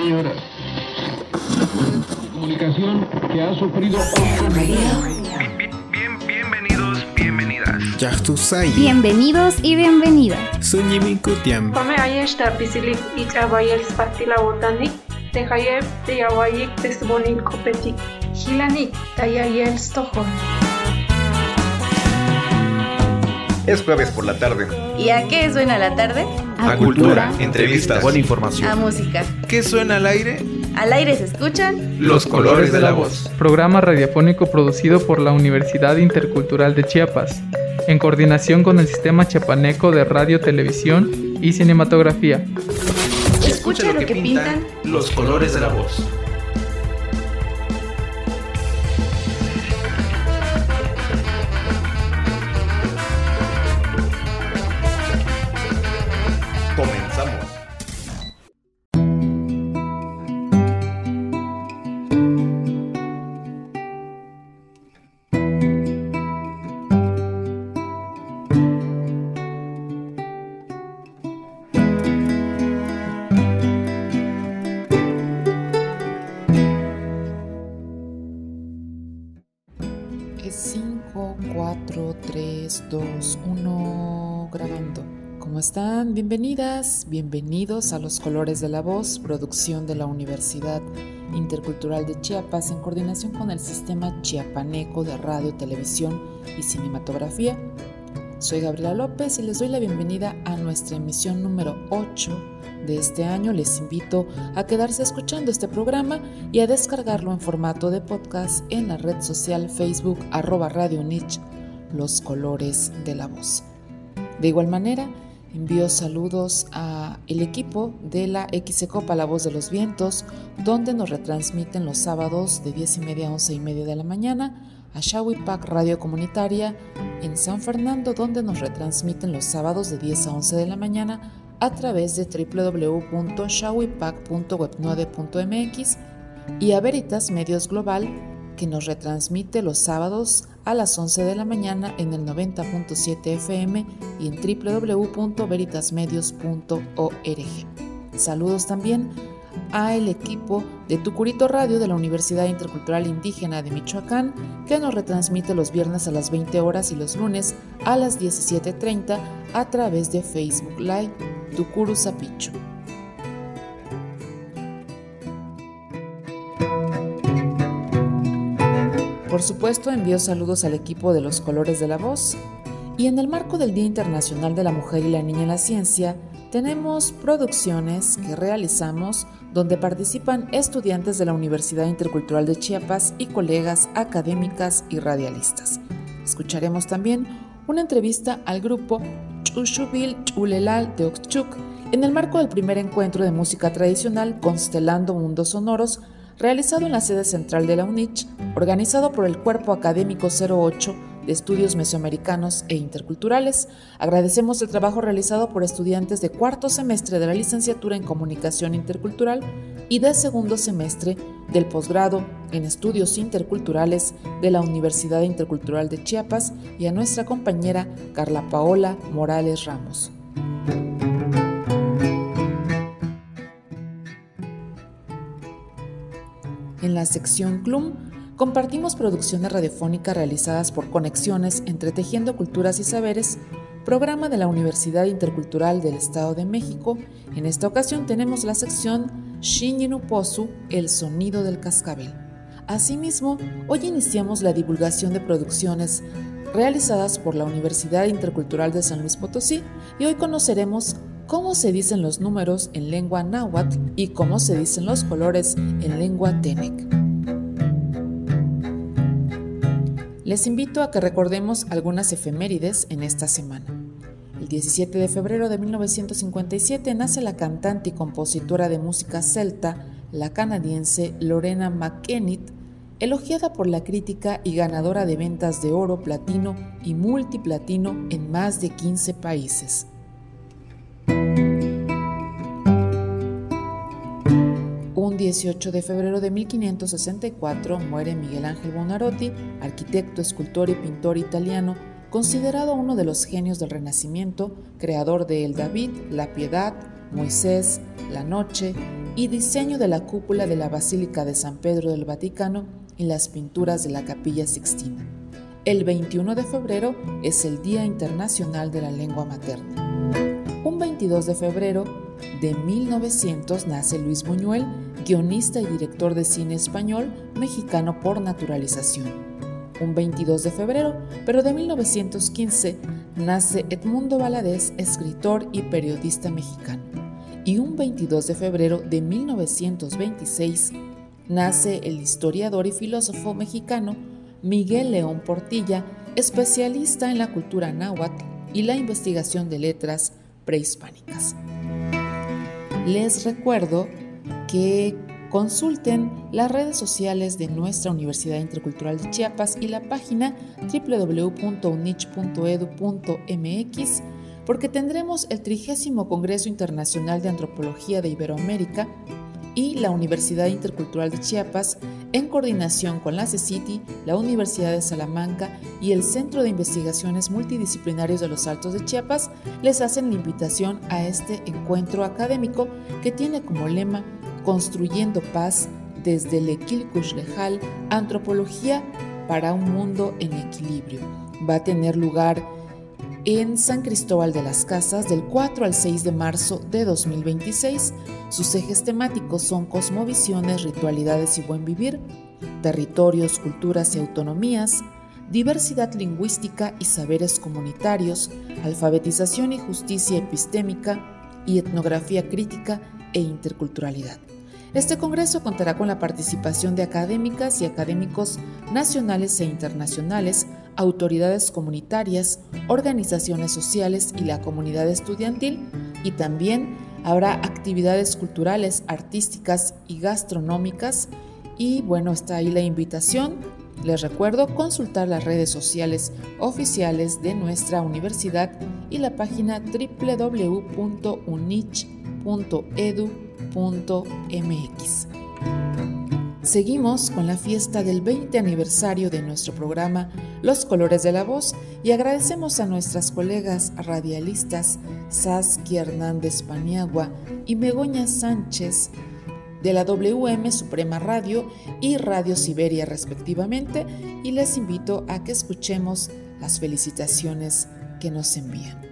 señoras. Comunicación que ha sufrido bienvenidos. Bienvenidos y bienvenidas. Suñiminkutiam. Come ayesta pisilik y trabayel spatila botanik, tejayev de yawayik tesbonin kopetik, hilanik tayayel stojon. Es jueves por la tarde. ¿Y a qué suena la tarde? A cultura, entrevistas, buena información. A música. ¿Qué suena al aire? Al aire se escuchan Los colores de la voz. Programa radiofónico producido por la Universidad Intercultural de Chiapas, en coordinación con el Sistema Chiapaneco de Radio, Televisión y Cinematografía. Escucha lo que pintan los colores de la voz. Comenzamos. Es 5, 4, 3, 2, 1, grabando. ¿Cómo están? Bienvenidas, bienvenidos a Los Colores de la Voz, producción de la Universidad Intercultural de Chiapas en coordinación con el Sistema Chiapaneco de Radio, Televisión y Cinematografía. Soy Gabriela López y les doy la bienvenida a nuestra emisión número 8 de este año. Les invito a quedarse escuchando este programa y a descargarlo en formato de podcast en la red social Facebook @Radio Niche, Los Colores de la Voz. De igual manera, envío saludos a el equipo de la XCOPA La Voz de los Vientos, donde nos retransmiten los sábados de 10:30 a 11:30 de la mañana, a Shawipac Radio Comunitaria en San Fernando, donde nos retransmiten los sábados de 10 a 11 de la mañana a través de www.shawipac.web9.mx, y a Veritas Medios Global, que nos retransmite los sábados a las 11 de la mañana en el 90.7 FM y en www.veritasmedios.org. Saludos también a el equipo de Tucurito Radio de la Universidad Intercultural Indígena de Michoacán, que nos retransmite los viernes a las 20 horas y los lunes a las 17:30 a través de Facebook Live Tucuru Zapicho. Por supuesto, envío saludos al equipo de Los Colores de la Voz, y en el marco del Día Internacional de la Mujer y la Niña en la Ciencia, tenemos producciones que realizamos donde participan estudiantes de la Universidad Intercultural de Chiapas y colegas académicas y radialistas. Escucharemos también una entrevista al grupo Chushubil Chulelal de Oxchuc en el marco del primer encuentro de música tradicional Constelando Mundos Sonoros, realizado en la sede central de la UNICH, organizado por el Cuerpo Académico 08 de Estudios Mesoamericanos e Interculturales. Agradecemos el trabajo realizado por estudiantes de cuarto semestre de la licenciatura en Comunicación Intercultural y de segundo semestre del posgrado en Estudios Interculturales de la Universidad Intercultural de Chiapas, y a nuestra compañera Carla Paola Morales Ramos. En la sección CLUM compartimos producciones radiofónicas realizadas por Conexiones entre Tejiendo Culturas y Saberes, programa de la Universidad Intercultural del Estado de México. En esta ocasión tenemos la sección Shinyinuposu, el sonido del cascabel. Asimismo, hoy iniciamos la divulgación de producciones realizadas por la Universidad Intercultural de San Luis Potosí, y hoy conoceremos cómo se dicen los números en lengua náhuatl y cómo se dicen los colores en lengua tenec. Les invito a que recordemos algunas efemérides en esta semana. El 17 de febrero de 1957 nace la cantante y compositora de música celta, la canadiense Lorena McKennitt, elogiada por la crítica y ganadora de ventas de oro, platino y multiplatino en más de 15 países. Un 18 de febrero de 1564 muere Miguel Ángel Buonarroti, arquitecto, escultor y pintor italiano, considerado uno de los genios del Renacimiento, creador de El David, La Piedad, Moisés, La Noche, y diseño de la cúpula de la Basílica de San Pedro del Vaticano y las pinturas de la Capilla Sixtina. El 21 de febrero es el Día Internacional de la Lengua Materna. Un 22 de febrero de 1900 nace Luis Buñuel, guionista y director de cine español, mexicano por naturalización. Un 22 de febrero, pero de 1915, nace Edmundo Valadez, escritor y periodista mexicano. Y un 22 de febrero de 1926, nace el historiador y filósofo mexicano Miguel León Portilla, especialista en la cultura náhuatl y la investigación de letras prehispánicas. Les recuerdo que consulten las redes sociales de nuestra Universidad Intercultural de Chiapas y la página www.unich.edu.mx, porque tendremos el 30º Congreso Internacional de Antropología de Iberoamérica y la Universidad Intercultural de Chiapas, en coordinación con la CECITI, la Universidad de Salamanca y el Centro de Investigaciones Multidisciplinarios de los Altos de Chiapas, les hacen la invitación a este encuentro académico que tiene como lema Construyendo Paz desde el Equilcuxlejal, Antropología para un Mundo en Equilibrio. Va a tener lugar en San Cristóbal de las Casas del 4 al 6 de marzo de 2026. Sus ejes temáticos son cosmovisiones, ritualidades y buen vivir, territorios, culturas y autonomías, diversidad lingüística y saberes comunitarios, alfabetización y justicia epistémica y etnografía crítica e interculturalidad. Este congreso contará con la participación de académicas y académicos nacionales e internacionales, autoridades comunitarias, organizaciones sociales y la comunidad estudiantil, y también habrá actividades culturales, artísticas y gastronómicas. Y bueno, está ahí la invitación. Les recuerdo consultar las redes sociales oficiales de nuestra universidad y la página www.unich.edu.mx. Seguimos con la fiesta del 20 aniversario de nuestro programa Los Colores de la Voz y agradecemos a nuestras colegas radialistas Saskia Hernández Paniagua y Begoña Sánchez de la WM Suprema Radio y Radio Siberia respectivamente, y les invito a que escuchemos las felicitaciones que nos envían.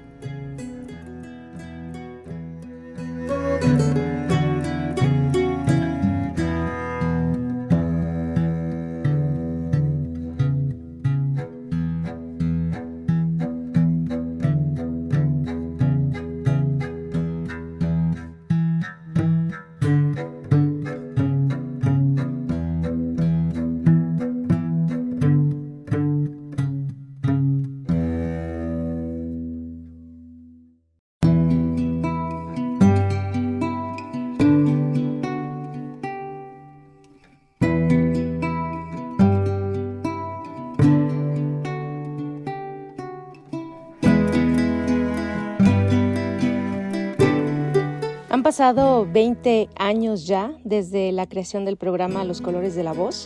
Han pasado 20 años ya desde la creación del programa Los Colores de la Voz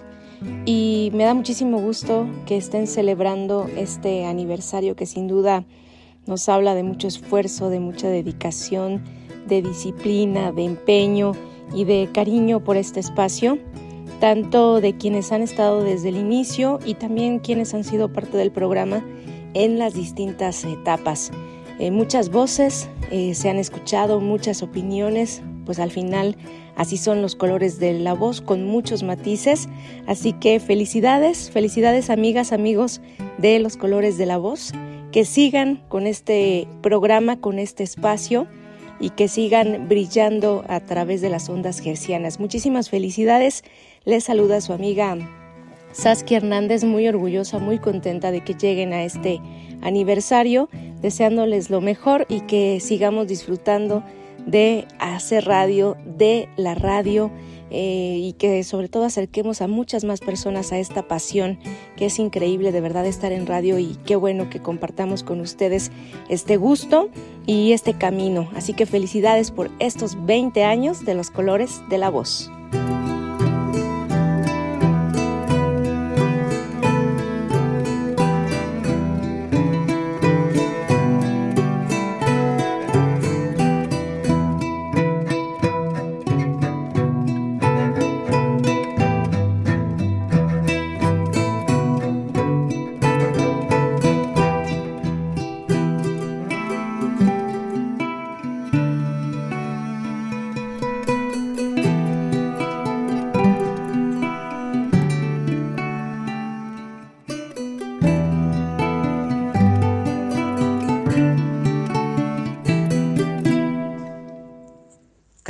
y me da muchísimo gusto que estén celebrando este aniversario que sin duda nos habla de mucho esfuerzo, de mucha dedicación, de disciplina, de empeño y de cariño por este espacio, tanto de quienes han estado desde el inicio y también quienes han sido parte del programa en las distintas etapas. Muchas voces se han escuchado, muchas opiniones, pues al final así son los colores de la voz, con muchos matices. Así que felicidades amigas, amigos de los colores de la voz, que sigan con este programa, con este espacio y que sigan brillando a través de las ondas hercianas. Muchísimas felicidades. Les saluda su amiga Saskia Hernández, muy orgullosa, muy contenta de que lleguen a este aniversario, deseándoles lo mejor y que sigamos disfrutando de hacer radio, de la radio, y que sobre todo acerquemos a muchas más personas a esta pasión que es increíble de verdad estar en radio, y qué bueno que compartamos con ustedes este gusto y este camino. Así que felicidades por estos 20 años de los colores de la voz.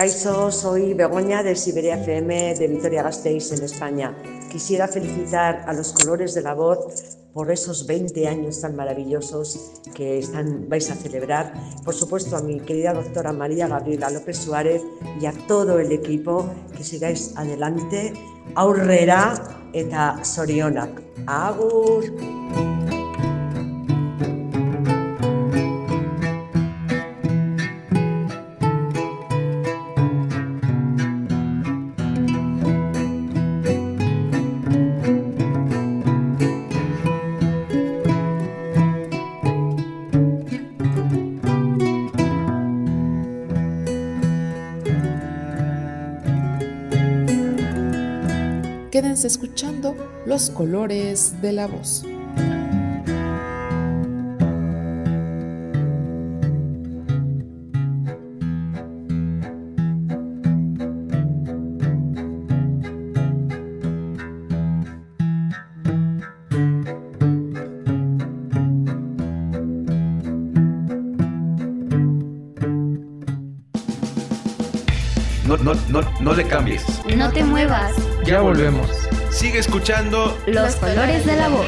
Kaixo, soy Begoña de Siberia FM de Vitoria-Gasteiz en España. Quisiera felicitar a los Colores de la Voz por esos 20 años tan maravillosos que vais a celebrar. Por supuesto a mi querida doctora María Gabriela López Suárez y a todo el equipo, que sigáis adelante. Aurrera eta zorionak. Agur! Quédense escuchando Los Colores de la Voz. No le cambies. No te muevas. Ya volvemos. Sigue escuchando Los Colores de la Voz.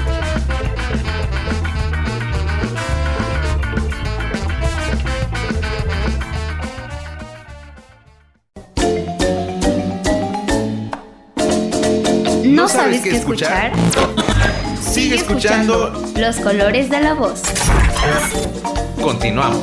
¿No sabes qué escuchar? Sigue escuchando Los Colores de la Voz. Continuamos.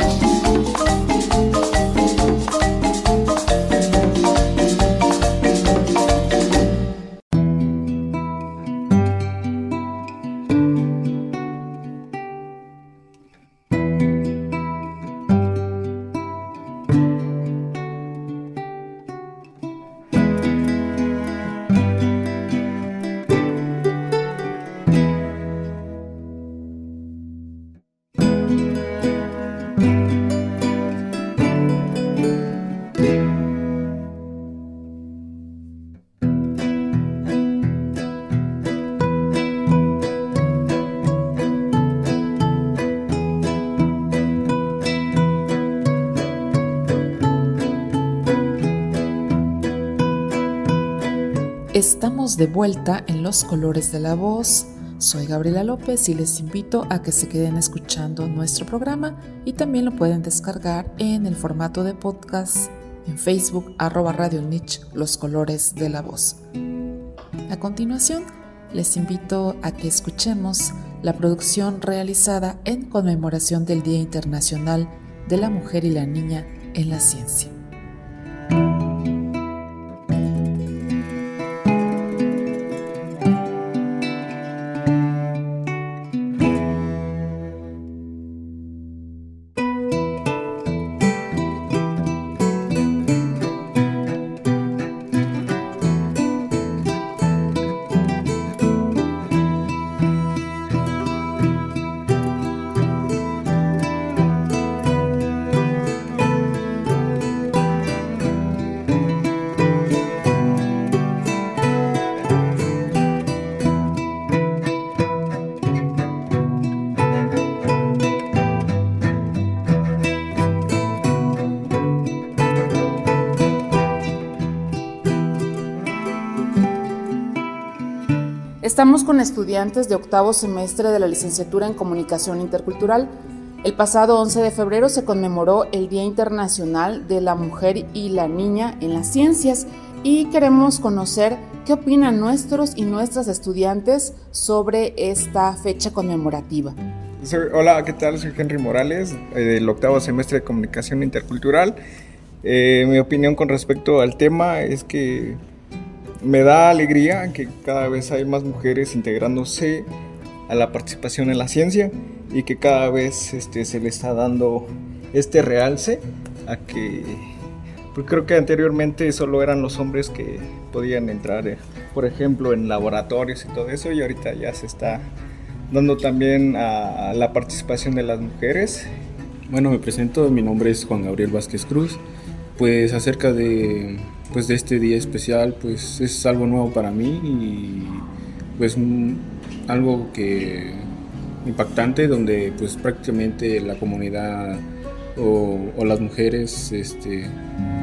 Estamos de vuelta en Los Colores de la Voz. Soy Gabriela López y les invito a que se queden escuchando nuestro programa y también lo pueden descargar en el formato de podcast en Facebook @Radio Niche Los Colores de la Voz. A continuación, les invito a que escuchemos la producción realizada en conmemoración del Día Internacional de la Mujer y la Niña en la Ciencia. Estamos con estudiantes de octavo semestre de la licenciatura en Comunicación Intercultural. El pasado 11 de febrero se conmemoró el Día Internacional de la Mujer y la Niña en las Ciencias y queremos conocer qué opinan nuestros y nuestras estudiantes sobre esta fecha conmemorativa. Hola, ¿qué tal? Soy Henry Morales, del octavo semestre de Comunicación Intercultural. Mi opinión con respecto al tema es que me da alegría que cada vez hay más mujeres integrándose a la participación en la ciencia y que cada vez se le está dando este realce a que, porque creo que anteriormente solo eran los hombres que podían entrar, por ejemplo, en laboratorios y todo eso, y ahorita ya se está dando también a la participación de las mujeres. Bueno, me presento, mi nombre es Juan Gabriel Vázquez Cruz. Pues acerca de este día especial, pues es algo nuevo para mí y pues algo que impactante, donde pues prácticamente la comunidad o las mujeres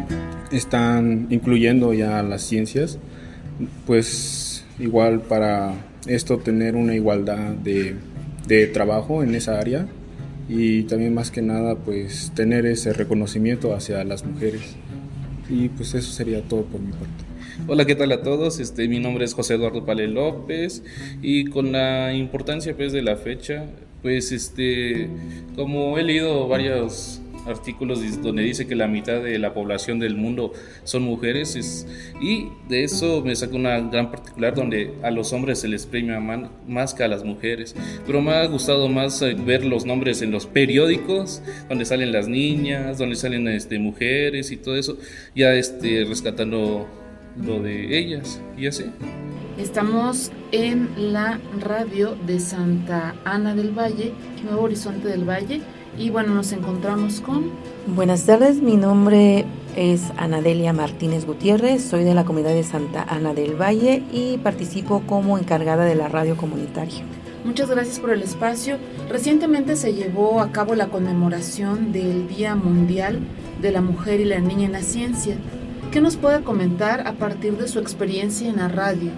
están incluyendo ya las ciencias, pues igual para esto tener una igualdad de trabajo en esa área, y también más que nada pues tener ese reconocimiento hacia las mujeres. Y pues eso sería todo por mi parte. Hola, ¿qué tal a todos? Mi nombre es José Eduardo Pale López, y con la importancia pues de la fecha, pues como he leído varios artículos donde dice que la mitad de la población del mundo son mujeres, y de eso me saco una gran particular donde a los hombres se les premia más que a las mujeres, pero me ha gustado más ver los nombres en los periódicos donde salen las niñas, donde salen mujeres y todo eso, ya rescatando lo de ellas y así. Estamos en la radio de Santa Ana del Valle, Nuevo Horizonte del Valle, y bueno, nos encontramos con... Buenas tardes, mi nombre es Anadelia Martínez Gutiérrez, soy de la comunidad de Santa Ana del Valle y participo como encargada de la radio comunitaria. Muchas gracias por el espacio. Recientemente se llevó a cabo la conmemoración del Día Mundial de la Mujer y la Niña en la Ciencia. ¿Qué nos puede comentar a partir de su experiencia en la radio?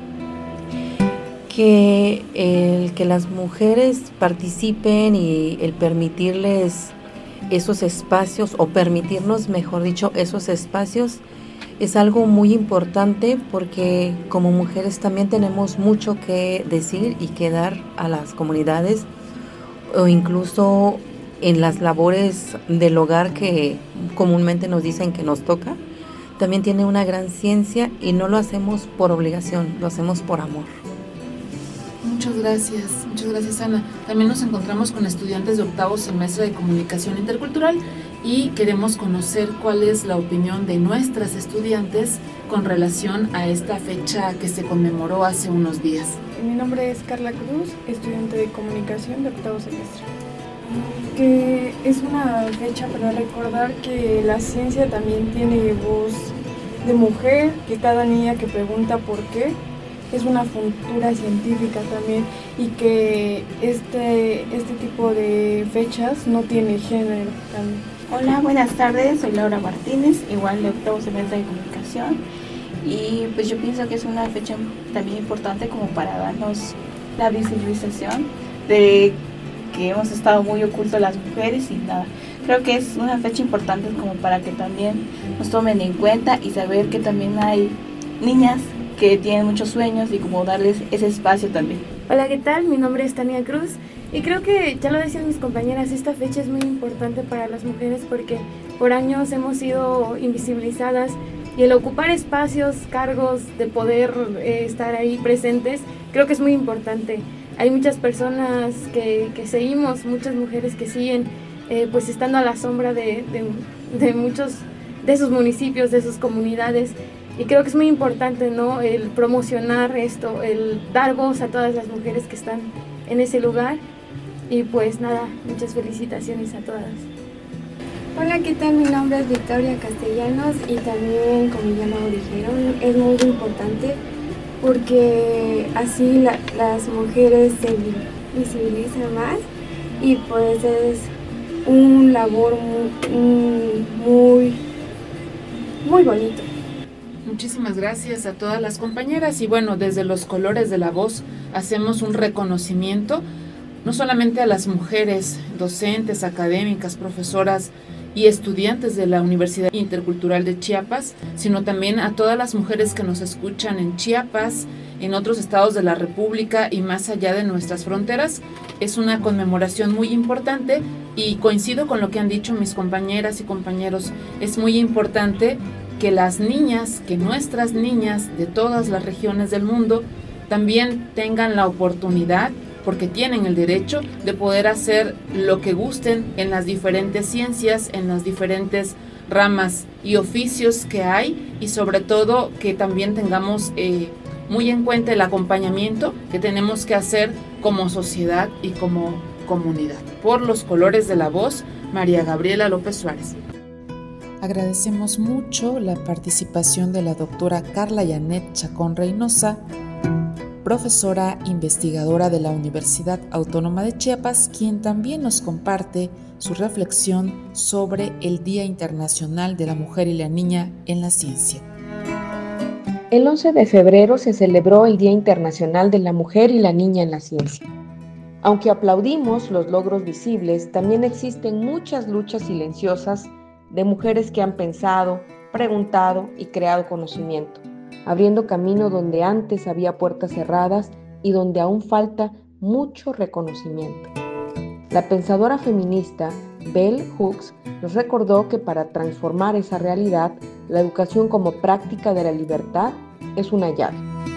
Que el que las mujeres participen y el permitirles esos espacios, o permitirnos, mejor dicho, esos espacios, es algo muy importante, porque como mujeres también tenemos mucho que decir y que dar a las comunidades, o incluso en las labores del hogar que comúnmente nos dicen que nos toca. También tiene una gran ciencia y no lo hacemos por obligación, lo hacemos por amor. Muchas gracias Ana. También nos encontramos con estudiantes de octavo semestre de Comunicación Intercultural y queremos conocer cuál es la opinión de nuestras estudiantes con relación a esta fecha que se conmemoró hace unos días. Mi nombre es Carla Cruz, estudiante de Comunicación de octavo semestre. Que es una fecha para recordar que la ciencia también tiene voz de mujer, que cada niña que pregunta por qué es una futura científica también, y que este tipo de fechas no tiene género también. Hola, buenas tardes, soy Laura Martínez, igual de octavo semestre de Comunicación, y pues yo pienso que es una fecha también importante como para darnos la visibilización de que hemos estado muy ocultos las mujeres y nada. Creo que es una fecha importante como para que también nos tomen en cuenta y saber que también hay niñas que tienen muchos sueños y como darles ese espacio también. Hola, ¿qué tal? Mi nombre es Tania Cruz y creo que ya lo decían mis compañeras, esta fecha es muy importante para las mujeres porque por años hemos sido invisibilizadas, y el ocupar espacios, cargos de poder estar ahí presentes, creo que es muy importante. Hay muchas personas que seguimos, muchas mujeres que siguen pues estando a la sombra de muchos de sus municipios, de sus comunidades, y creo que es muy importante, ¿no?, el promocionar esto, el dar voz a todas las mujeres que están en ese lugar. Y pues nada, muchas felicitaciones a todas. Hola, ¿qué tal? Mi nombre es Victoria Castellanos y también, como ya lo dijeron, es muy importante porque así las mujeres se visibilizan más y pues es un labor muy bonito. Muchísimas gracias a todas las compañeras y bueno, desde los Colores de la Voz hacemos un reconocimiento no solamente a las mujeres docentes, académicas, profesoras y estudiantes de la Universidad Intercultural de Chiapas, sino también a todas las mujeres que nos escuchan en Chiapas, en otros estados de la República y más allá de nuestras fronteras. Es una conmemoración muy importante y coincido con lo que han dicho mis compañeras y compañeros. Es muy importante que las niñas, que nuestras niñas de todas las regiones del mundo también tengan la oportunidad, porque tienen el derecho de poder hacer lo que gusten en las diferentes ciencias, en las diferentes ramas y oficios que hay, y sobre todo que también tengamos muy en cuenta el acompañamiento que tenemos que hacer como sociedad y como comunidad. Por los Colores de la Voz, María Gabriela López Suárez. Agradecemos mucho la participación de la doctora Carla Janet Chacón Reynosa, profesora investigadora de la Universidad Autónoma de Chiapas, quien también nos comparte su reflexión sobre el Día Internacional de la Mujer y la Niña en la Ciencia. El 11 de febrero se celebró el Día Internacional de la Mujer y la Niña en la Ciencia. Aunque aplaudimos los logros visibles, también existen muchas luchas silenciosas de mujeres que han pensado, preguntado y creado conocimiento, abriendo camino donde antes había puertas cerradas y donde aún falta mucho reconocimiento. La pensadora feminista Bell Hooks nos recordó que para transformar esa realidad, la educación como práctica de la libertad es una llave.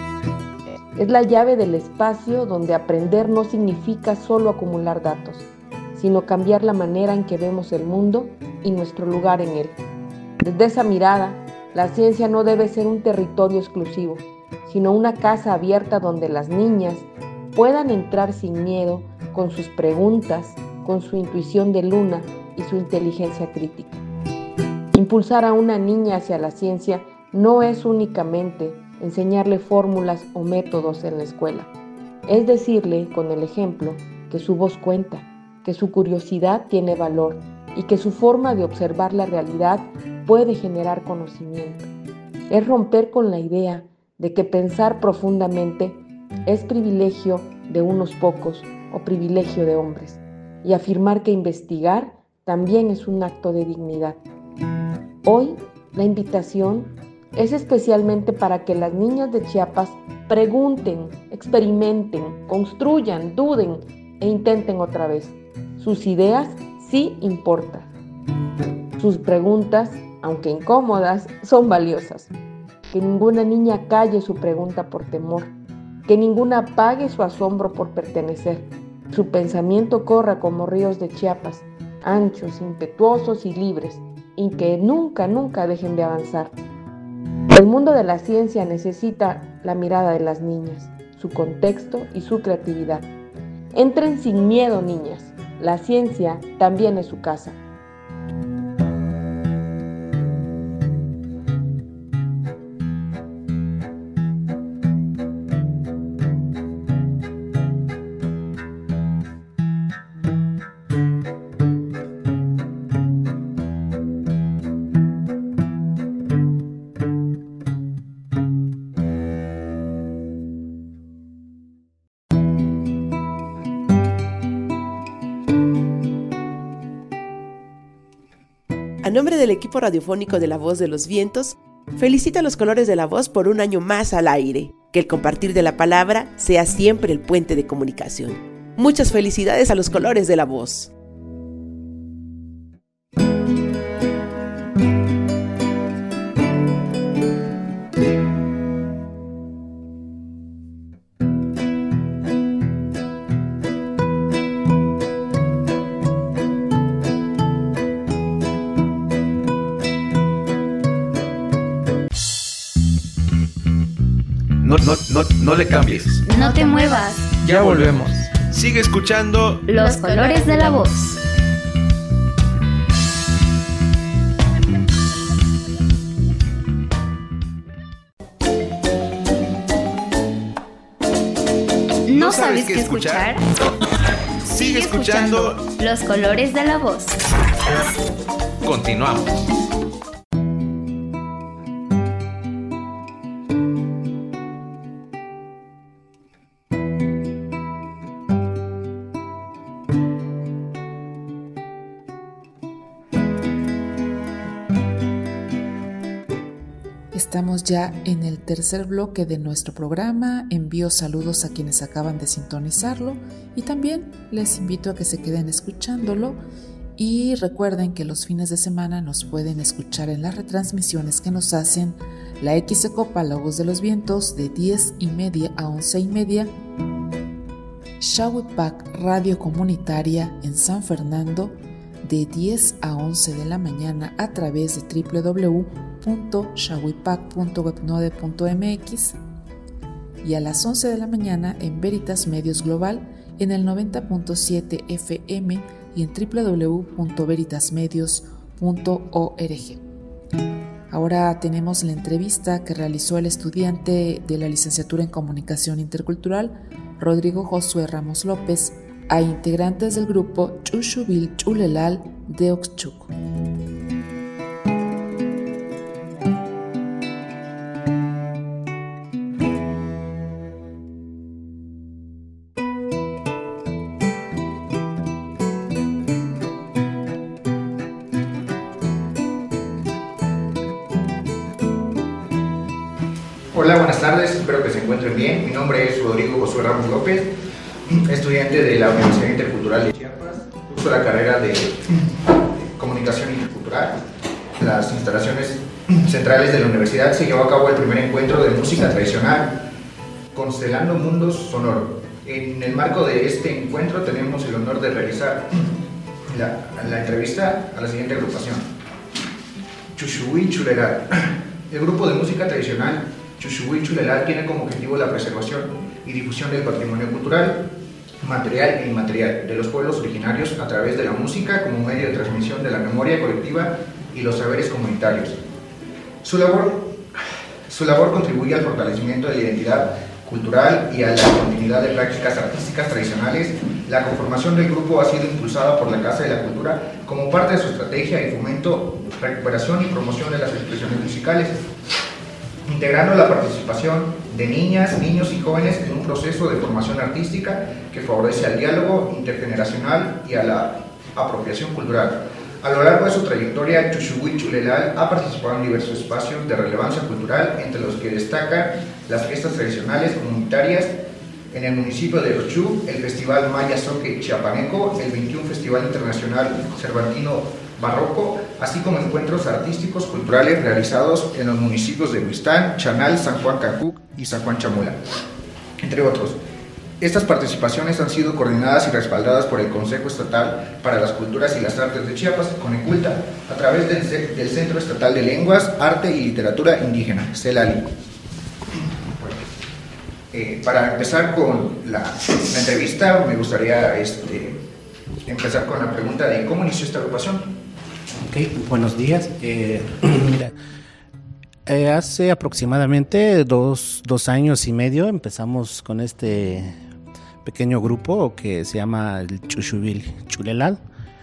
Es la llave del espacio donde aprender no significa solo acumular datos, sino cambiar la manera en que vemos el mundo y nuestro lugar en él. Desde esa mirada, la ciencia no debe ser un territorio exclusivo, sino una casa abierta donde las niñas puedan entrar sin miedo con sus preguntas, con su intuición de luna y su inteligencia crítica. Impulsar a una niña hacia la ciencia no es únicamente enseñarle fórmulas o métodos en la escuela. Es decirle, con el ejemplo, que su voz cuenta, que su curiosidad tiene valor y que su forma de observar la realidad puede generar conocimiento. Es romper con la idea de que pensar profundamente es privilegio de unos pocos o privilegio de hombres, y afirmar que investigar también es un acto de dignidad. Hoy, la invitación es especialmente para que las niñas de Chiapas pregunten, experimenten, construyan, duden e intenten otra vez. Sus ideas sí importan. Sus preguntas, aunque incómodas, son valiosas. Que ninguna niña calle su pregunta por temor. Que ninguna apague su asombro por pertenecer. Su pensamiento corra como ríos de Chiapas, anchos, impetuosos y libres, y que nunca, nunca dejen de avanzar. El mundo de la ciencia necesita la mirada de las niñas, su contexto y su creatividad. Entren sin miedo, niñas. La ciencia también es su casa. A nombre del equipo radiofónico de La Voz de los Vientos, felicito a los Colores de la Voz por un año más al aire. Que el compartir de la palabra sea siempre el puente de comunicación. Muchas felicidades a los Colores de la Voz. No le cambies. No te muevas. Ya volvemos. Sigue escuchando Los Colores de la Voz. ¿No sabes qué escuchar? Sigue escuchando Los Colores de la Voz. Continuamos. Estamos ya en el tercer bloque de nuestro programa. Envío saludos a quienes acaban de sintonizarlo y también les invito a que se queden escuchándolo. Y recuerden que los fines de semana nos pueden escuchar en las retransmisiones que nos hacen la XCOPA, La Voz de los Vientos, de 10:30 a 11:30, Shawipac Radio Comunitaria en San Fernando, de 10 a 11 de la mañana a través de www.shawipac.webnode.mx, y a las 11 de la mañana en Veritas Medios Global en el 90.7 FM y en www.veritasmedios.org. Ahora tenemos la entrevista que realizó el estudiante de la licenciatura en Comunicación Intercultural, Rodrigo Josué Ramos López, a integrantes del grupo Chuxubil Chulelal de Oxchuc. Hola, buenas tardes, espero que se encuentren bien. Mi nombre es Rodrigo Josué Ramos López, estudiante de la Universidad Intercultural de Chiapas. Curso la carrera de Comunicación Intercultural. En las instalaciones centrales de la universidad se llevó a cabo el primer encuentro de música tradicional, Constelando Mundos Sonoro. En el marco de este encuentro tenemos el honor de realizar la entrevista a la siguiente agrupación. Chuxubil Chulelal. El grupo de música tradicional Chuxubil Chulelal tiene como objetivo la preservación y difusión del patrimonio cultural, material e inmaterial de los pueblos originarios a través de la música como medio de transmisión de la memoria colectiva y los saberes comunitarios. Su labor contribuye al fortalecimiento de la identidad cultural y a la continuidad de prácticas artísticas tradicionales. La conformación del grupo ha sido impulsada por la Casa de la Cultura como parte de su estrategia y fomento, recuperación y promoción de las expresiones musicales, integrando la participación de niñas, niños y jóvenes en un proceso de formación artística que favorece al diálogo intergeneracional y a la apropiación cultural. A lo largo de su trayectoria, Chuxubil Chulelal ha participado en diversos espacios de relevancia cultural, entre los que destacan las fiestas tradicionales comunitarias en el municipio de Oxchuc, el Festival Maya Zoque Chiapaneco, el 21 Festival Internacional Cervantino Barroco, así como encuentros artísticos culturales realizados en los municipios de Huistán, Chanal, San Juan Cancuc y San Juan Chamula, entre otros. Estas participaciones han sido coordinadas y respaldadas por el Consejo Estatal para las Culturas y las Artes de Chiapas, Coneculta, a través del Centro Estatal de Lenguas, Arte y Literatura Indígena, CELALI. Para empezar con la entrevista, me gustaría empezar con la pregunta de cómo inició esta agrupación. Ok, buenos días. Mira, hace aproximadamente dos años y medio empezamos con este pequeño grupo que se llama el Chuxubil Chulelal.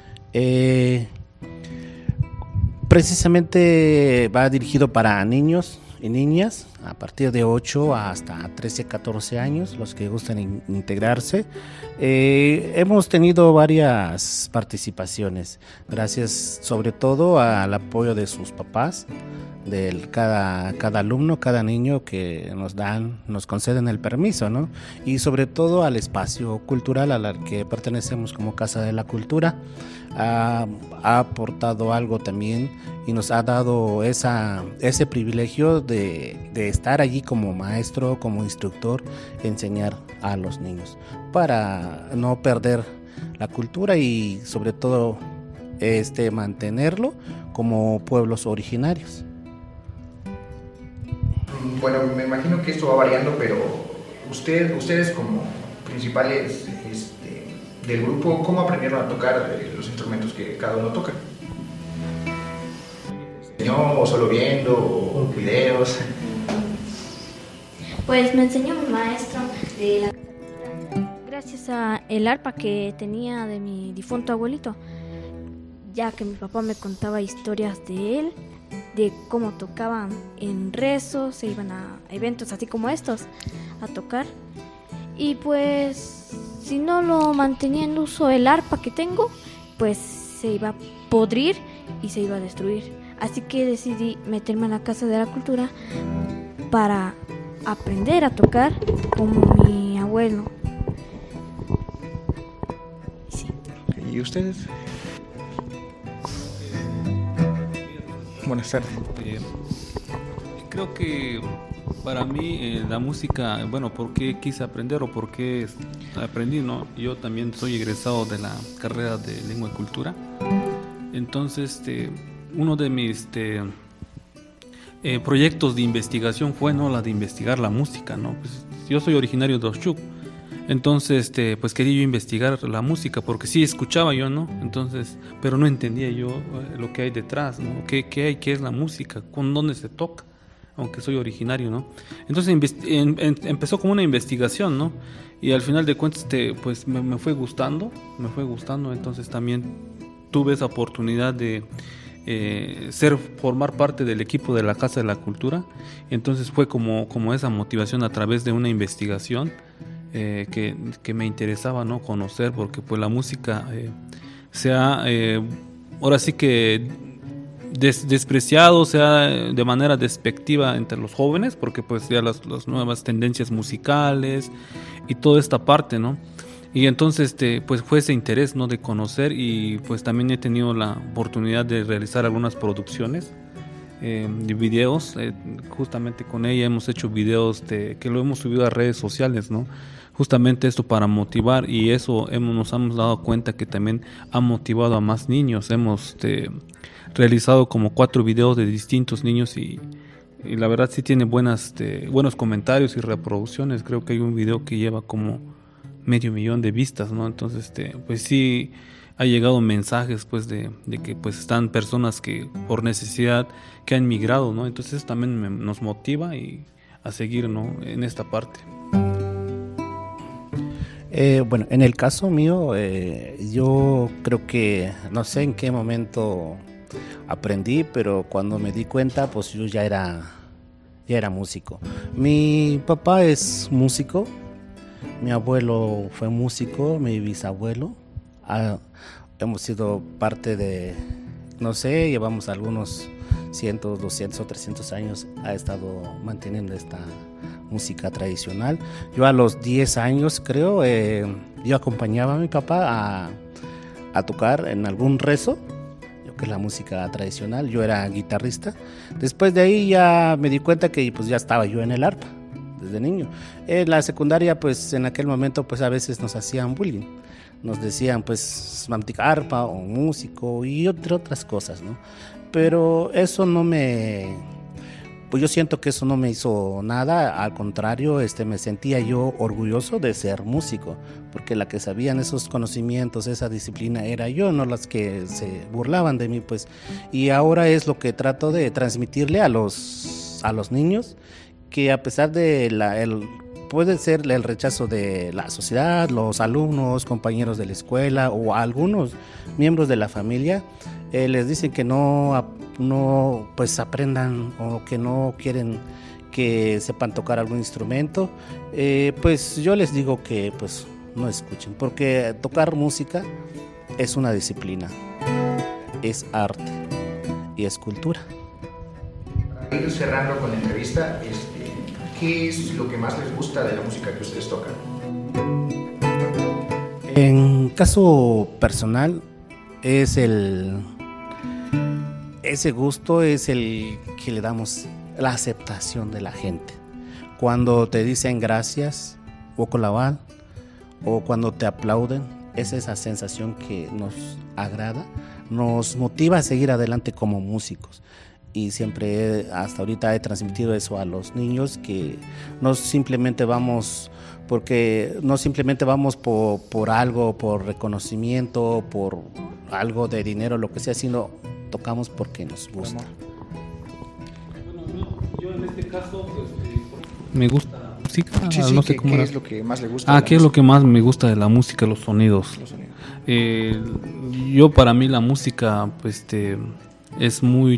Precisamente va dirigido para niños y niñas a partir de 8 hasta 13, 14 años, los que gustan integrarse. Hemos tenido varias participaciones, gracias sobre todo al apoyo de sus papás, de cada alumno, cada niño que nos conceden el permiso, ¿no? Y sobre todo al espacio cultural al que pertenecemos como Casa de la Cultura. Ha aportado algo también y nos ha dado ese privilegio de estar allí como maestro, como instructor, enseñar a los niños para no perder la cultura y sobre todo mantenerlo como pueblos originarios. Bueno, me imagino que esto va variando, pero ustedes como principales del grupo, ¿cómo aprendieron a tocar los instrumentos que cada uno toca? ¿Enseñó o solo viendo o videos? Pues me enseñó mi maestro de la gracias a el arpa que tenía de mi difunto abuelito, ya que mi papá me contaba historias de él, de cómo tocaban en rezos, se iban a eventos así como estos a tocar, y pues si no lo mantenía en uso el arpa que tengo, pues se iba a podrir y se iba a destruir. Así que decidí meterme en la Casa de la Cultura para aprender a tocar como mi abuelo. Sí. ¿Y ustedes? Buenas tardes. Creo que para mí la música, bueno, ¿por qué quise aprender o por qué aprendí, no? Yo también soy egresado de la carrera de Lengua y Cultura. Entonces, uno de mis proyectos de investigación fue, ¿no?, la de investigar la música, ¿no? Pues, yo soy originario de Oxchuc. Entonces, pues quería yo investigar la música, porque sí escuchaba yo, ¿no? Entonces, pero no entendía yo lo que hay detrás, ¿no? ¿Qué hay? ¿Qué es la música? ¿Con dónde se toca? Aunque soy originario, ¿no? Entonces empezó como una investigación, ¿no? Y al final de cuentas, pues me fue gustando, entonces también tuve esa oportunidad de formar parte del equipo de la Casa de la Cultura. Entonces fue como esa motivación a través de una investigación que me interesaba, ¿no? Conocer, porque pues la música se ha ahora sí que despreciado, sea de manera despectiva entre los jóvenes, porque pues ya las nuevas tendencias musicales y toda esta parte, ¿no? Y entonces pues fue ese interés, ¿no? De conocer, y pues también he tenido la oportunidad de realizar algunas producciones de videos. Justamente con ella hemos hecho videos que lo hemos subido a redes sociales, ¿no? Justamente esto para motivar, y eso nos hemos dado cuenta que también ha motivado a más niños. Hemos realizado como 4 videos de distintos niños y la verdad sí tiene buenos comentarios y reproducciones. Creo que hay un video que lleva como 500,000 de vistas, ¿no? Entonces pues sí ha llegado mensajes pues de que pues están personas que por necesidad que han migrado, ¿no? Entonces eso también nos motiva y a seguir, ¿no? En esta parte. Bueno, en el caso mío, yo creo que no sé en qué momento aprendí, pero cuando me di cuenta, pues yo ya era músico. Mi papá es músico, mi abuelo fue músico, mi bisabuelo. Hemos sido parte de, no sé, llevamos algunos 100, 200 o 300 años, ha estado manteniendo esta música tradicional. Yo a los 10 años creo, yo acompañaba a mi papá a tocar en algún rezo, que es la música tradicional. Yo era guitarrista. Después de ahí ya me di cuenta que pues ya estaba yo en el arpa desde niño. En la secundaria, pues en aquel momento pues a veces nos hacían bullying, nos decían pues arpa o músico y otras cosas, ¿no? Pero eso pues yo siento que eso no me hizo nada, al contrario, me sentía yo orgulloso de ser músico, porque la que sabían esos conocimientos, esa disciplina era yo, no las que se burlaban de mí, pues. Y ahora es lo que trato de transmitirle a los niños, que a pesar de puede ser el rechazo de la sociedad, los alumnos, compañeros de la escuela o algunos miembros de la familia, les dicen que no pues aprendan o que no quieren que sepan tocar algún instrumento, pues yo les digo que pues no escuchen, porque tocar música es una disciplina, es arte y es cultura. Para ir cerrando con la entrevista, ¿qué es lo que más les gusta de la música que ustedes tocan? En caso personal, ese gusto es el que le damos, la aceptación de la gente. Cuando te dicen gracias, o colabán, o cuando te aplauden, es esa sensación que nos agrada, nos motiva a seguir adelante como músicos. Y siempre, hasta ahorita he transmitido eso a los niños, que no simplemente vamos por algo, por reconocimiento, por algo de dinero, lo que sea, sino tocamos porque nos gusta. Bueno, yo en este caso me gusta la música. Sí, no sé ¿qué es lo que más le gusta? ¿Qué es lo que más me gusta de la música? Los sonidos. Yo, para mí, la música pues es muy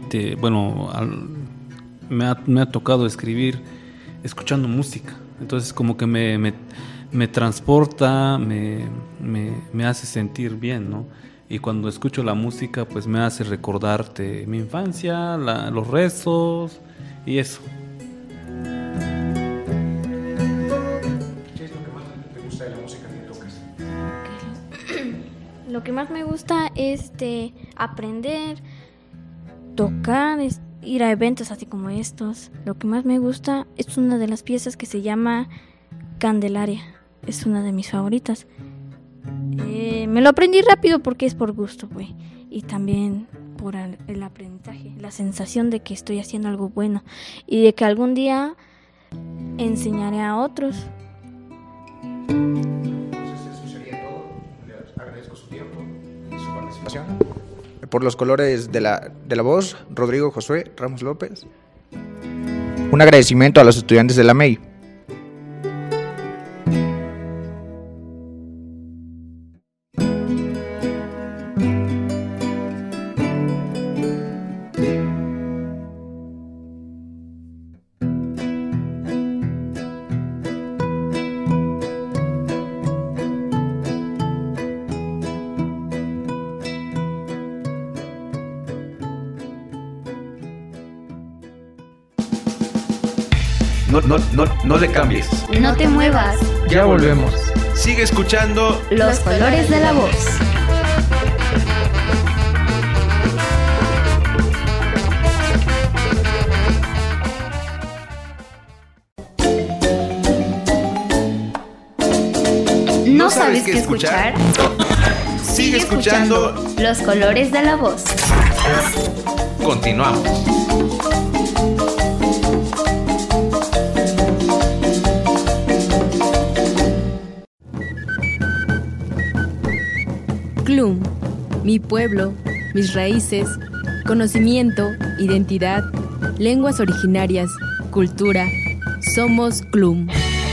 me ha tocado escribir escuchando música, entonces como que me transporta, me hace sentir bien, ¿no? Y cuando escucho la música pues me hace recordarte mi infancia, los rezos y eso. ¿Qué es lo que más te gusta de la música que tocas? Lo que más me gusta es aprender, tocar, ir a eventos así como estos. Lo que más me gusta es una de las piezas que se llama Candelaria. Es una de mis favoritas. Me lo aprendí rápido porque es por gusto, pues. Y también por el aprendizaje, la sensación de que estoy haciendo algo bueno y de que algún día enseñaré a otros. Entonces eso sería todo. Les agradezco su tiempo y su participación. Por los colores de la voz, Rodrigo Josué Ramos López. Un agradecimiento a los estudiantes de la MEI. No le cambies. No te muevas. Ya volvemos. Sigue escuchando Los colores de la voz. ¿No sabes qué escuchar? Sigue escuchando Los colores de la voz. Continuamos. CLUM, mi pueblo, mis raíces, conocimiento, identidad, lenguas originarias, cultura. Somos CLUM.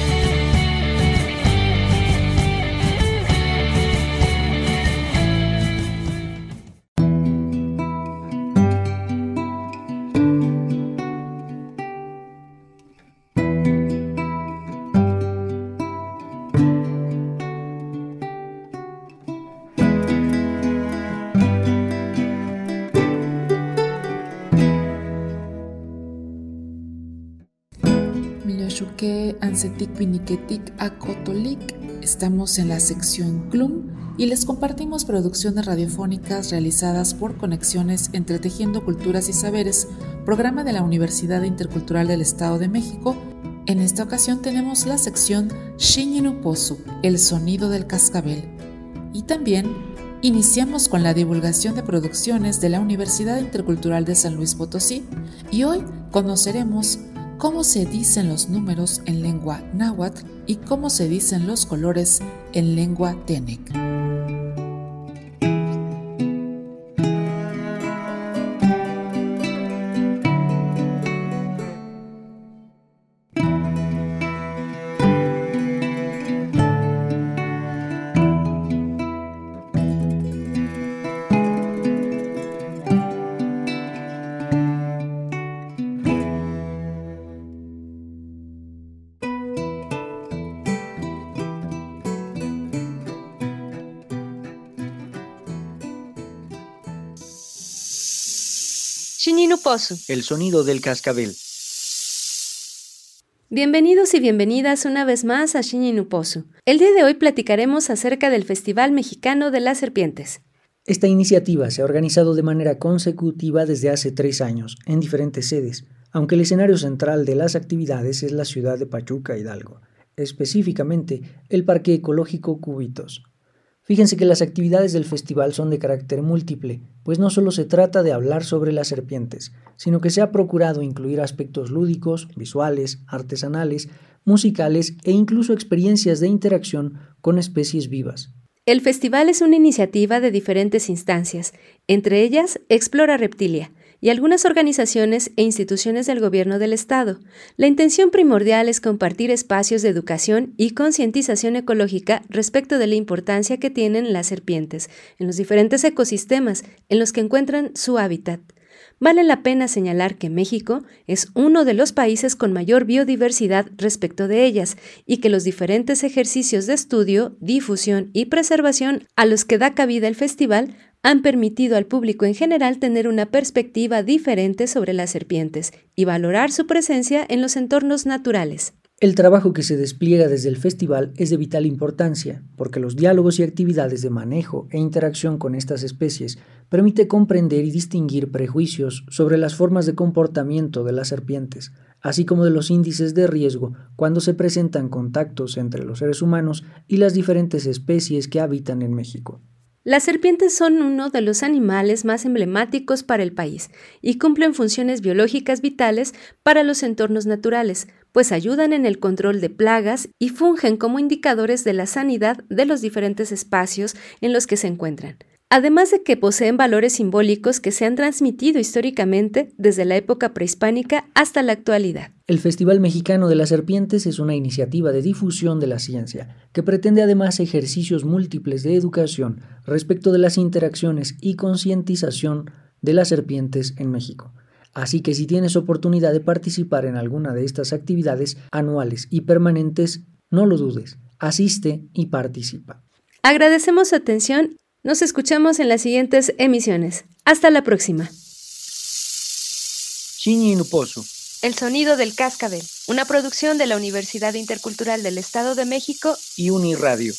Miloshuke Ansetik Viniketik Akotolik. Estamos en la sección CLUM y les compartimos producciones radiofónicas realizadas por Conexiones Entretejiendo Culturas y Saberes, programa de la Universidad Intercultural del Estado de México. En esta ocasión tenemos la sección Shinyinuposu, el sonido del cascabel. Y también iniciamos con la divulgación de producciones de la Universidad Intercultural de San Luis Potosí y hoy conoceremos cómo se dicen los números en lengua náhuatl y cómo se dicen los colores en lengua ténec. Shinyinuposu, el sonido del cascabel. Bienvenidos y bienvenidas una vez más a Shinyinuposu. El día de hoy platicaremos acerca del Festival Mexicano de las Serpientes. Esta iniciativa se ha organizado de manera consecutiva desde hace 3 años, en diferentes sedes, aunque el escenario central de las actividades es la ciudad de Pachuca, Hidalgo, específicamente el Parque Ecológico Cubitos. Fíjense que las actividades del festival son de carácter múltiple, pues no solo se trata de hablar sobre las serpientes, sino que se ha procurado incluir aspectos lúdicos, visuales, artesanales, musicales e incluso experiencias de interacción con especies vivas. El festival es una iniciativa de diferentes instancias, entre ellas Explora Reptilia, y algunas organizaciones e instituciones del gobierno del estado. La intención primordial es compartir espacios de educación y concientización ecológica respecto de la importancia que tienen las serpientes en los diferentes ecosistemas en los que encuentran su hábitat. Vale la pena señalar que México es uno de los países con mayor biodiversidad respecto de ellas y que los diferentes ejercicios de estudio, difusión y preservación a los que da cabida el festival han permitido al público en general tener una perspectiva diferente sobre las serpientes y valorar su presencia en los entornos naturales. El trabajo que se despliega desde el festival es de vital importancia, porque los diálogos y actividades de manejo e interacción con estas especies permite comprender y distinguir prejuicios sobre las formas de comportamiento de las serpientes, así como de los índices de riesgo cuando se presentan contactos entre los seres humanos y las diferentes especies que habitan en México. Las serpientes son uno de los animales más emblemáticos para el país y cumplen funciones biológicas vitales para los entornos naturales, pues ayudan en el control de plagas y fungen como indicadores de la sanidad de los diferentes espacios en los que se encuentran. Además de que poseen valores simbólicos que se han transmitido históricamente desde la época prehispánica hasta la actualidad. El Festival Mexicano de las Serpientes es una iniciativa de difusión de la ciencia, que pretende además ejercicios múltiples de educación respecto de las interacciones y concientización de las serpientes en México. Así que si tienes oportunidad de participar en alguna de estas actividades anuales y permanentes, no lo dudes, asiste y participa. Agradecemos su atención. Nos escuchamos en las siguientes emisiones. Hasta la próxima. Chiñi Nuposo. El sonido del cascabel, una producción de la Universidad Intercultural del Estado de México y Uniradio.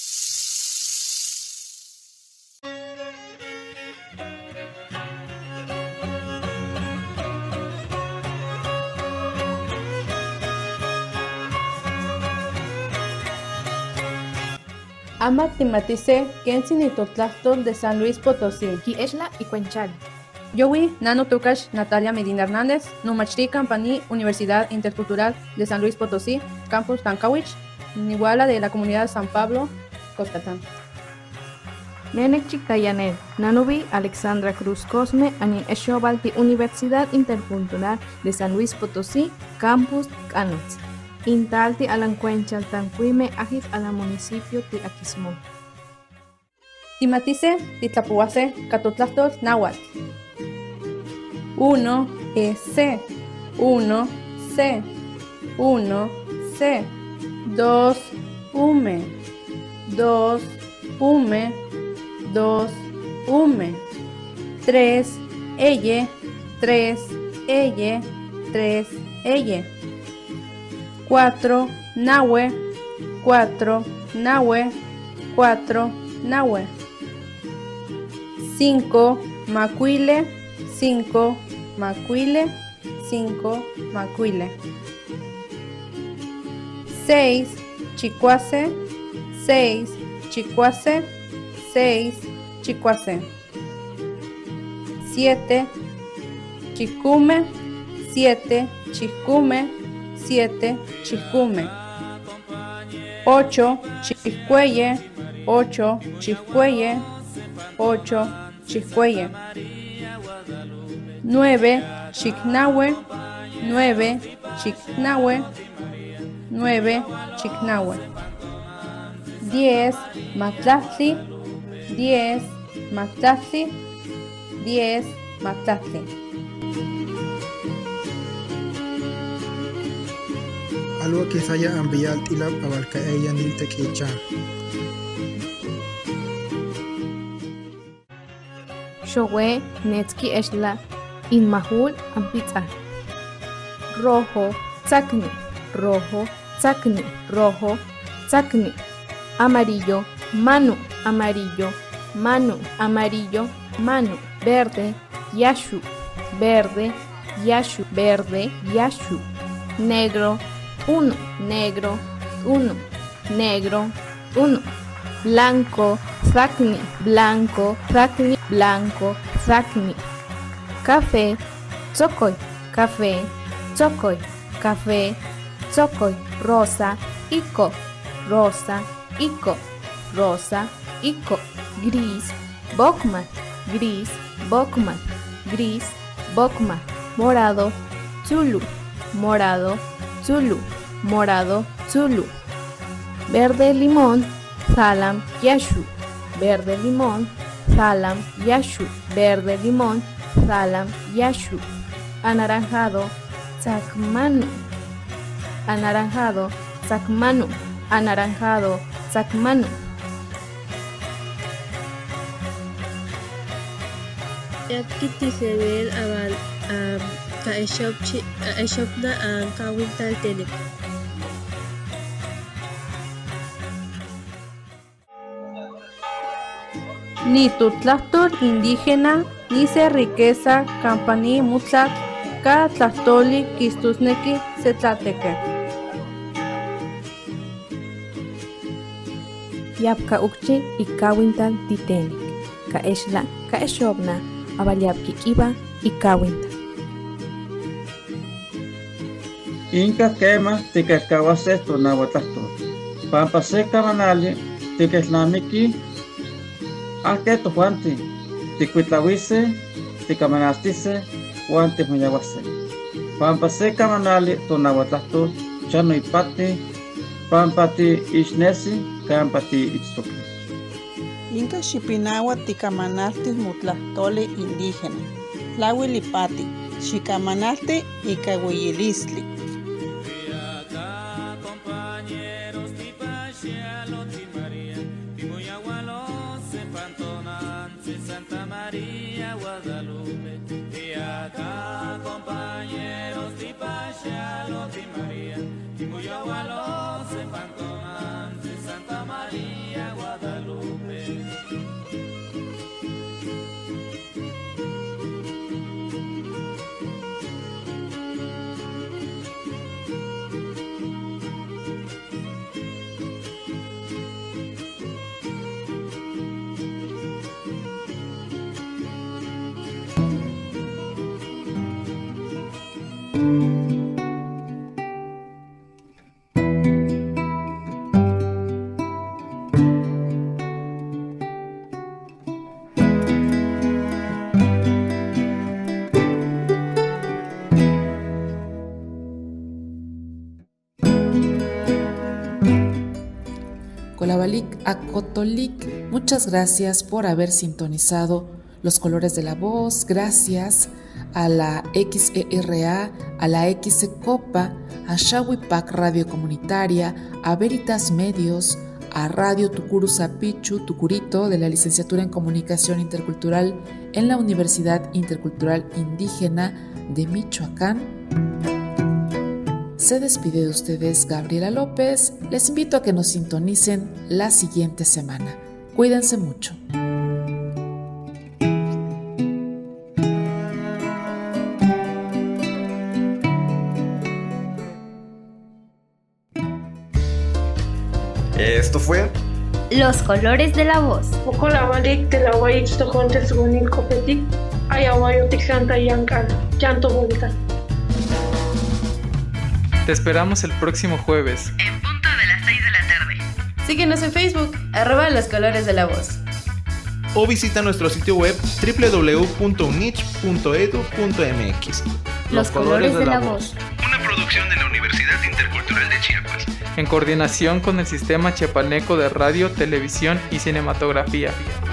Amat Timatice, Kensin y Totlastol de San Luis Potosí. Kieshla y Cuenchal. Yowi, Nano Tukash, Natalia Medina Hernández, Numachri Campaní, Universidad Intercultural de San Luis Potosí, Campus Tancawich, Nihuala de la Comunidad San Pablo, Coscatán. Nenek Chikayanet, Nanubi Alexandra Cruz Cosme, Anin Eshobalti Universidad Intercultural de San Luis Potosí, Campus Canuts. Intalti Alancuenchal Tancuime, Ajit a la municipio de Aquismón. Timatice, Titlapuase, Catotlastol, Nahuatl. 1 C, 1 C, 1 C, 2 Ume, 2 Ume, 2 Ume, 3 Elle, 3 Elle, 3 Elle. 4 Nahue, 4 Nahue, 4 Nahue. 5 Macuile, 5 Macuile, 5 Macuile. 6 Chicuase, 6 Chicuase, 6 Chicuase. 7 Chicume, 7 Chicume, 7 Chicume. 8 Chicueye, 8 Chicueye, 8 Chicueye. 9 Chicnahue, 9 Chicnahue, 9 Chicnahue. 10 Matlahtli, 10 Matlahtli, 10 Matlahtli. Algo que se haya enviado al tilab abarca ella ni te quecha. Showe Netski Eshla Inmahul Ampitza. Rojo Tzakni, rojo Tzakni, rojo Tzakni. Amarillo Manu, amarillo Manu, amarillo Manu. Verde Yashu, verde Yashu, verde Yashu. Negro 1, negro 1, negro 1. Blanco Tzakni, blanco Tzakni, blanco Tzakni. Café Tzokoy, café Tzokoy, café Tzokoy. Rosa Iko, rosa Iko, rosa Iko. Gris Bokman, gris Bokman, gris Bokman. Morado Zulu, morado Zulu, morado Zulu. Verde limón Salam Yashu, verde limón Salam Yashu, verde limón Salam Yashu. Anaranjado Tzakmanu, anaranjado Tzakmanu, anaranjado Tzakmanu. Yakiti Sebel Aval Kaeshopna Kawintal Tenek. Ni tutlactor indígena, ni se riqueza, campaní mutlak, ka tlastoli kistusneki setlateke. Yapka ukchi y kawintal titenik. Kaeshla, kaeshobna, abalyapki kiba y kawintal. Inca quema tiquelcahuase tonahuatlahto. Pampa seca manali tiquelnamiki alqueto juanti ticuitlahuise ticamanastise juanti muyahuase. Pampa seca manali tonahuatlahto chano ipati pampa ti ishnesi campa ti itztoki. Inca xipinawa ticamanaltis mutlahtole indígena. Tlahuilipati, xicamanalti ica hueyilistli. Santa María Guadalupe, y acá compañeros de Pachalo de María, y muy agualos en Pantonante, Santa María Guadalupe. Colabalik Acotolik, muchas gracias por haber sintonizado Los Colores de la Voz. Gracias a la XERA, a la XCOPA, a Xahuipac Radio Comunitaria, a Veritas Medios, a Radio Tucuru Zapichu, Tucurito, de la Licenciatura en Comunicación Intercultural en la Universidad Intercultural Indígena de Michoacán. Se despide de ustedes Gabriela López. Les invito a que nos sintonicen la siguiente semana. Cuídense mucho. Esto fue Los Colores de la Voz. Okolabalik de la Guayix Tojonte Sugunil Copetic, Ayahuayo Tixanta Yankan, Yanto Bonita. Te esperamos el próximo jueves. En punto de las 6 de la tarde. Síguenos en Facebook, @Los Colores de la Voz. O visita nuestro sitio web www.unich.edu.mx. Los Colores de la Voz. Una producción de la Universidad Intercultural de Chiapas. En coordinación con el Sistema Chiapaneco de Radio, Televisión y Cinematografía.